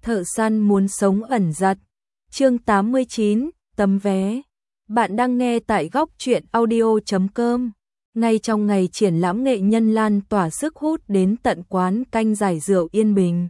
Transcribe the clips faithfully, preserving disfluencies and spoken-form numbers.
Thợ săn muốn sống ẩn giật. Chương tám mươi chín, tấm vé. Bạn đang nghe tại góc truyện audio chấm com. Ngay trong ngày triển lãm nghệ nhân lan tỏa sức hút đến tận quán canh giải rượu Yên Bình.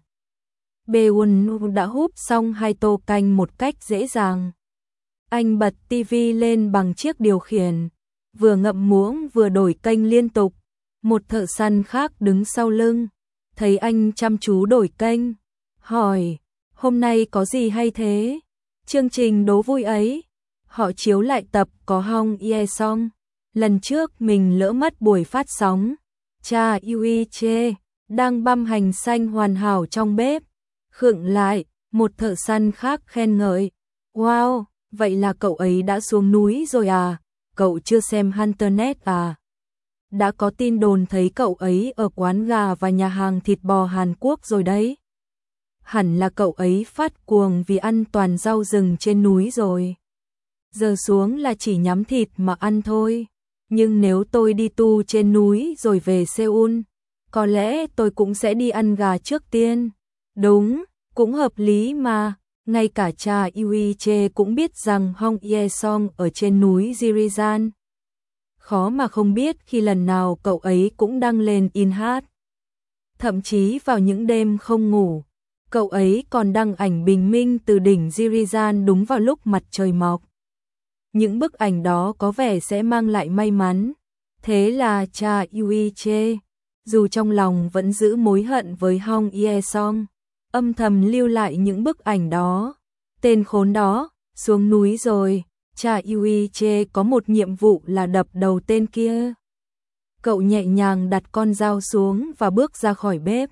Baewon đã húp xong hai tô canh một cách dễ dàng. Anh bật tivi lên bằng chiếc điều khiển, vừa ngậm muỗng vừa đổi kênh liên tục. Một thợ săn khác đứng sau lưng, thấy anh chăm chú đổi kênh, hỏi, hôm nay có gì hay thế? Chương trình đố vui ấy. Họ chiếu lại tập có Hong Ye Song. Lần trước mình lỡ mất buổi phát sóng. Cha Yui Che đang băm hành xanh hoàn hảo trong bếp. Khựng lại, một thợ săn khác khen ngợi. Wow, vậy là cậu ấy đã xuống núi rồi à? Cậu chưa xem Hunternet à? Đã có tin đồn thấy cậu ấy ở quán gà và nhà hàng thịt bò Hàn Quốc rồi đấy. Hẳn là cậu ấy phát cuồng vì ăn toàn rau rừng trên núi rồi. Giờ xuống là chỉ nhắm thịt mà ăn thôi. Nhưng nếu tôi đi tu trên núi rồi về Seoul, có lẽ tôi cũng sẽ đi ăn gà trước tiên. Đúng, cũng hợp lý mà. Ngay cả cha Yui Che cũng biết rằng Hong Ye Song ở trên núi Jirizan. Khó mà không biết khi lần nào cậu ấy cũng đăng lên in hát. Thậm chí vào những đêm không ngủ, cậu ấy còn đăng ảnh bình minh từ đỉnh Jirizan đúng vào lúc mặt trời mọc. Những bức ảnh đó có vẻ sẽ mang lại may mắn. Thế là cha Yui Che, dù trong lòng vẫn giữ mối hận với Hong Ye Song, âm thầm lưu lại những bức ảnh đó. Tên khốn đó, xuống núi rồi. Cha Yui Che có một nhiệm vụ là đập đầu tên kia. Cậu nhẹ nhàng đặt con dao xuống và bước ra khỏi bếp.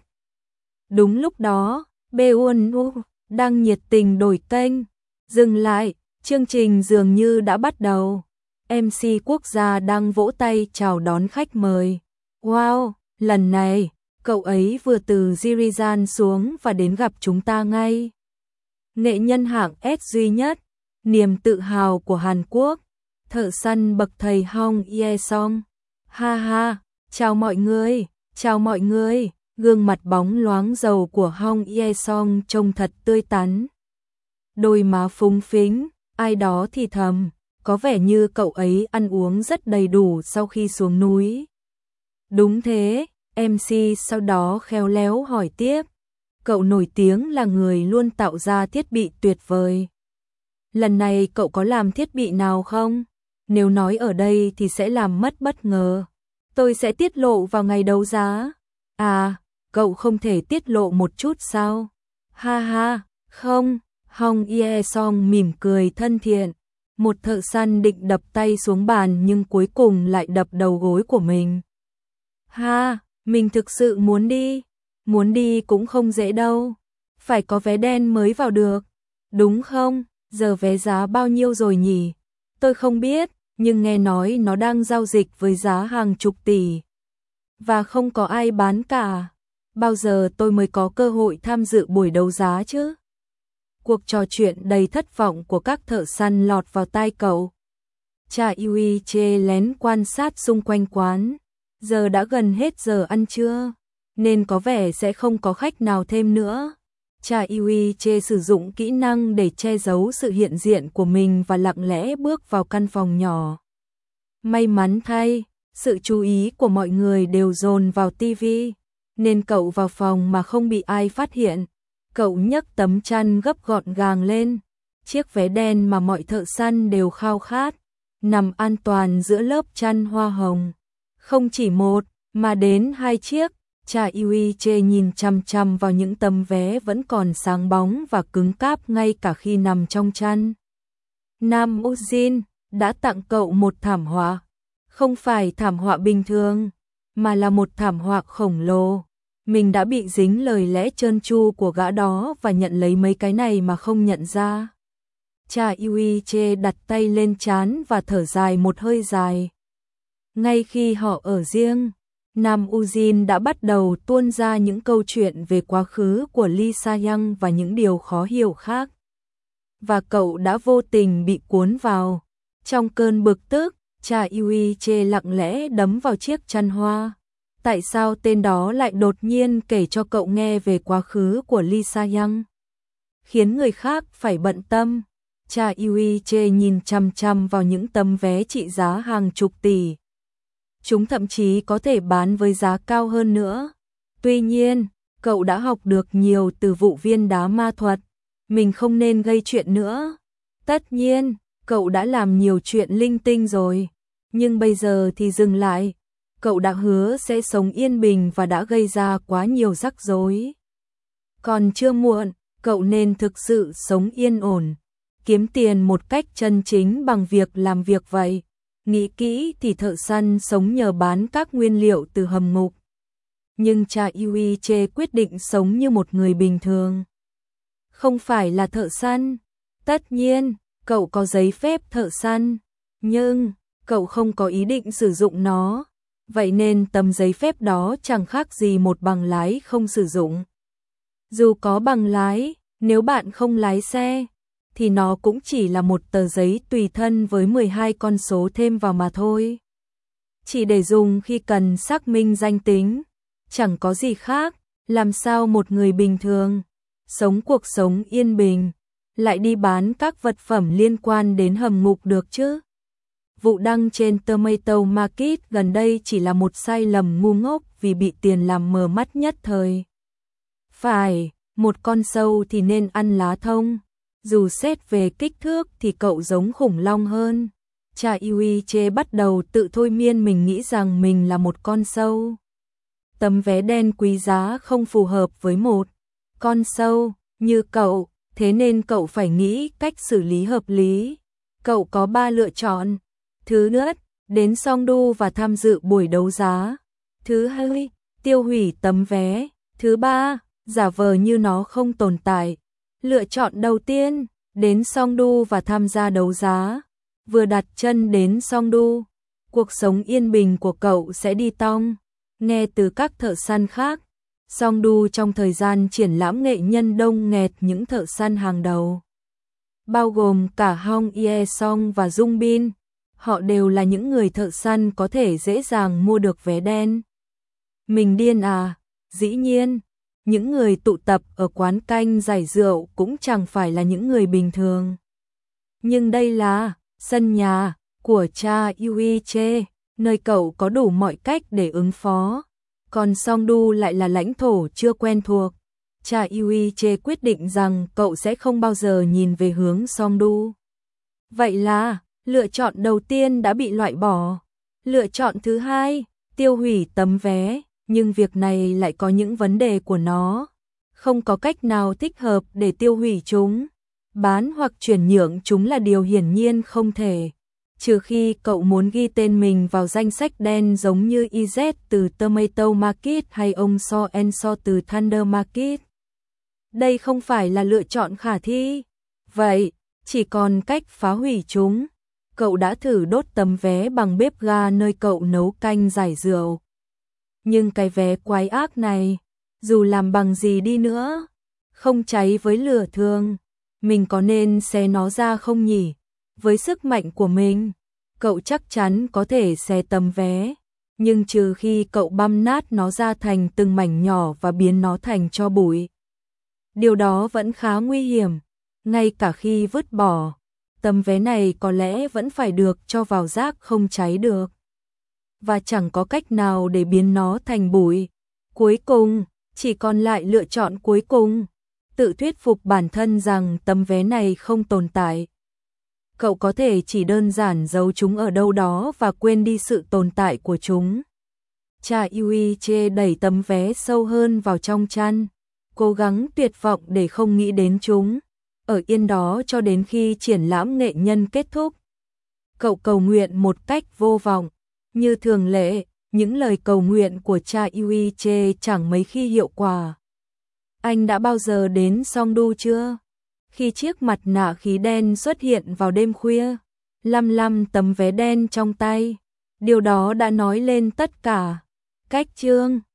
Đúng lúc đó, Baewon đang nhiệt tình đổi kênh. Dừng lại, chương trình dường như đã bắt đầu. em xê quốc gia đang vỗ tay chào đón khách mời. Wow, lần này, cậu ấy vừa từ Jirizan xuống và đến gặp chúng ta ngay. Nghệ nhân hạng S duy nhất, niềm tự hào của Hàn Quốc, thợ săn bậc thầy Hong Ye Song. Ha ha, chào mọi người, chào mọi người. Gương mặt bóng loáng dầu của Hong Ye Song trông thật tươi tắn. Đôi má phúng phính, ai đó thì thầm, có vẻ như cậu ấy ăn uống rất đầy đủ sau khi xuống núi. Đúng thế, em xê sau đó khéo léo hỏi tiếp. Cậu nổi tiếng là người luôn tạo ra thiết bị tuyệt vời. Lần này cậu có làm thiết bị nào không? Nếu nói ở đây thì sẽ làm mất bất ngờ. Tôi sẽ tiết lộ vào ngày đấu giá. À, cậu không thể tiết lộ một chút sao? Ha ha, không. Hong Ye Song mỉm cười thân thiện. Một thợ săn định đập tay xuống bàn nhưng cuối cùng lại đập đầu gối của mình. Ha, mình thực sự muốn đi. Muốn đi cũng không dễ đâu. Phải có vé đen mới vào được. Đúng không? Giờ vé giá bao nhiêu rồi nhỉ? Tôi không biết, nhưng nghe nói nó đang giao dịch với giá hàng chục tỷ. Và không có ai bán cả. Bao giờ tôi mới có cơ hội tham dự buổi đấu giá chứ? Cuộc trò chuyện đầy thất vọng của các thợ săn lọt vào tai cậu. Cha Yui Che lén quan sát xung quanh quán. Giờ đã gần hết giờ ăn trưa, nên có vẻ sẽ không có khách nào thêm nữa. Cha Yui Che sử dụng kỹ năng để che giấu sự hiện diện của mình và lặng lẽ bước vào căn phòng nhỏ. May mắn thay, sự chú ý của mọi người đều dồn vào tivi, nên cậu vào phòng mà không bị ai phát hiện. Cậu nhấc tấm chăn gấp gọn gàng lên, chiếc vé đen mà mọi thợ săn đều khao khát, nằm an toàn giữa lớp chăn hoa hồng. Không chỉ một, mà đến hai chiếc. Cha Yui Che nhìn chằm chằm vào những tấm vé vẫn còn sáng bóng và cứng cáp ngay cả khi nằm trong chăn. Nam Ujin đã tặng cậu một thảm họa. Không phải thảm họa bình thường, mà là một thảm họa khổng lồ. Mình đã bị dính lời lẽ trơn tru của gã đó và nhận lấy mấy cái này mà không nhận ra. Cha Yui Che đặt tay lên trán và thở dài một hơi dài. Ngay khi họ ở riêng, Nam Ujin đã bắt đầu tuôn ra những câu chuyện về quá khứ của Lee Sa-young và những điều khó hiểu khác. Và cậu đã vô tình bị cuốn vào. Trong cơn bực tức, cha Yui Che lặng lẽ đấm vào chiếc chăn hoa. Tại sao tên đó lại đột nhiên kể cho cậu nghe về quá khứ của Lee Sa-young? khiến người khác phải bận tâm. Cha Yuiche nhìn chằm chằm vào những tấm vé trị giá hàng chục tỷ. Chúng thậm chí có thể bán với giá cao hơn nữa. Tuy nhiên, cậu đã học được nhiều từ vụ viên đá ma thuật, mình không nên gây chuyện nữa. Tất nhiên, cậu đã làm nhiều chuyện linh tinh rồi, nhưng bây giờ thì dừng lại. Cậu đã hứa sẽ sống yên bình và đã gây ra quá nhiều rắc rối. Còn chưa muộn, cậu nên thực sự sống yên ổn, kiếm tiền một cách chân chính bằng việc làm việc vậy. Nghĩ kỹ thì thợ săn sống nhờ bán các nguyên liệu từ hầm ngục. Nhưng cha Yuiche quyết định sống như một người bình thường. Không phải là thợ săn. Tất nhiên, cậu có giấy phép thợ săn, nhưng cậu không có ý định sử dụng nó. Vậy nên tấm giấy phép đó chẳng khác gì một bằng lái không sử dụng. Dù có bằng lái, nếu bạn không lái xe, thì nó cũng chỉ là một tờ giấy tùy thân với mười hai con số thêm vào mà thôi. Chỉ để dùng khi cần xác minh danh tính, chẳng có gì khác. Làm sao một người bình thường, sống cuộc sống yên bình, lại đi bán các vật phẩm liên quan đến hầm ngục được chứ? Vụ đăng trên Tomato Market gần đây chỉ là một sai lầm ngu ngốc vì bị tiền làm mờ mắt nhất thời. Phải, một con sâu thì nên ăn lá thông. Dù xét về kích thước thì cậu giống khủng long hơn. Cha Yuiche bắt đầu tự thôi miên mình nghĩ rằng mình là một con sâu. Tấm vé đen quý giá không phù hợp với một con sâu như cậu, thế nên cậu phải nghĩ cách xử lý hợp lý. Cậu có ba lựa chọn. Thứ nhất, đến Songdo và tham dự buổi đấu giá. Thứ hai, tiêu hủy tấm vé. Thứ ba, giả vờ như nó không tồn tại. Lựa chọn đầu tiên, đến Songdo và tham gia đấu giá. Vừa đặt chân đến Songdo, cuộc sống yên bình của cậu sẽ đi tong. Nghe từ các thợ săn khác, Songdo trong thời gian triển lãm nghệ nhân đông nghẹt những thợ săn hàng đầu, bao gồm cả Hong Ye-song và Jung Bin. Họ đều là những người thợ săn có thể dễ dàng mua được vé đen. Mình điên à? Dĩ nhiên, những người tụ tập ở quán canh giải rượu cũng chẳng phải là những người bình thường. Nhưng đây là sân nhà của cha Yuiche, nơi cậu có đủ mọi cách để ứng phó. Còn Songdo lại là lãnh thổ chưa quen thuộc. Cha Yuiche quyết định rằng cậu sẽ không bao giờ nhìn về hướng Songdo. Vậy là lựa chọn đầu tiên đã bị loại bỏ. Lựa chọn thứ hai, tiêu hủy tấm vé, nhưng việc này lại có những vấn đề của nó. Không có cách nào thích hợp để tiêu hủy chúng. Bán hoặc chuyển nhượng chúng là điều hiển nhiên không thể. Trừ khi cậu muốn ghi tên mình vào danh sách đen giống như i dét từ Tomato Market hay ông So and So từ Thunder Market. Đây không phải là lựa chọn khả thi. Vậy, chỉ còn cách phá hủy chúng. Cậu đã thử đốt tấm vé bằng bếp ga nơi cậu nấu canh giải rượu. Nhưng cái vé quái ác này, dù làm bằng gì đi nữa, không cháy với lửa thường. Mình có nên xé nó ra không nhỉ? Với sức mạnh của mình, cậu chắc chắn có thể xé tấm vé. Nhưng trừ khi cậu băm nát nó ra thành từng mảnh nhỏ và biến nó thành tro bụi. Điều đó vẫn khá nguy hiểm. Ngay cả khi vứt bỏ, tấm vé này có lẽ vẫn phải được cho vào rác không cháy được. Và chẳng có cách nào để biến nó thành bụi. Cuối cùng, chỉ còn lại lựa chọn cuối cùng. Tự thuyết phục bản thân rằng tấm vé này không tồn tại. Cậu có thể chỉ đơn giản giấu chúng ở đâu đó và quên đi sự tồn tại của chúng. Cha Yuiche đẩy tấm vé sâu hơn vào trong chăn, cố gắng tuyệt vọng để không nghĩ đến chúng. Ở yên đó cho đến khi triển lãm nghệ nhân kết thúc. Cậu cầu nguyện một cách vô vọng. Như thường lệ, những lời cầu nguyện của cha Yuiche chẳng mấy khi hiệu quả. Anh đã bao giờ đến Songdo chưa? Khi chiếc mặt nạ khí đen xuất hiện vào đêm khuya, lăm lăm tấm vé đen trong tay, điều đó đã nói lên tất cả. Cách chương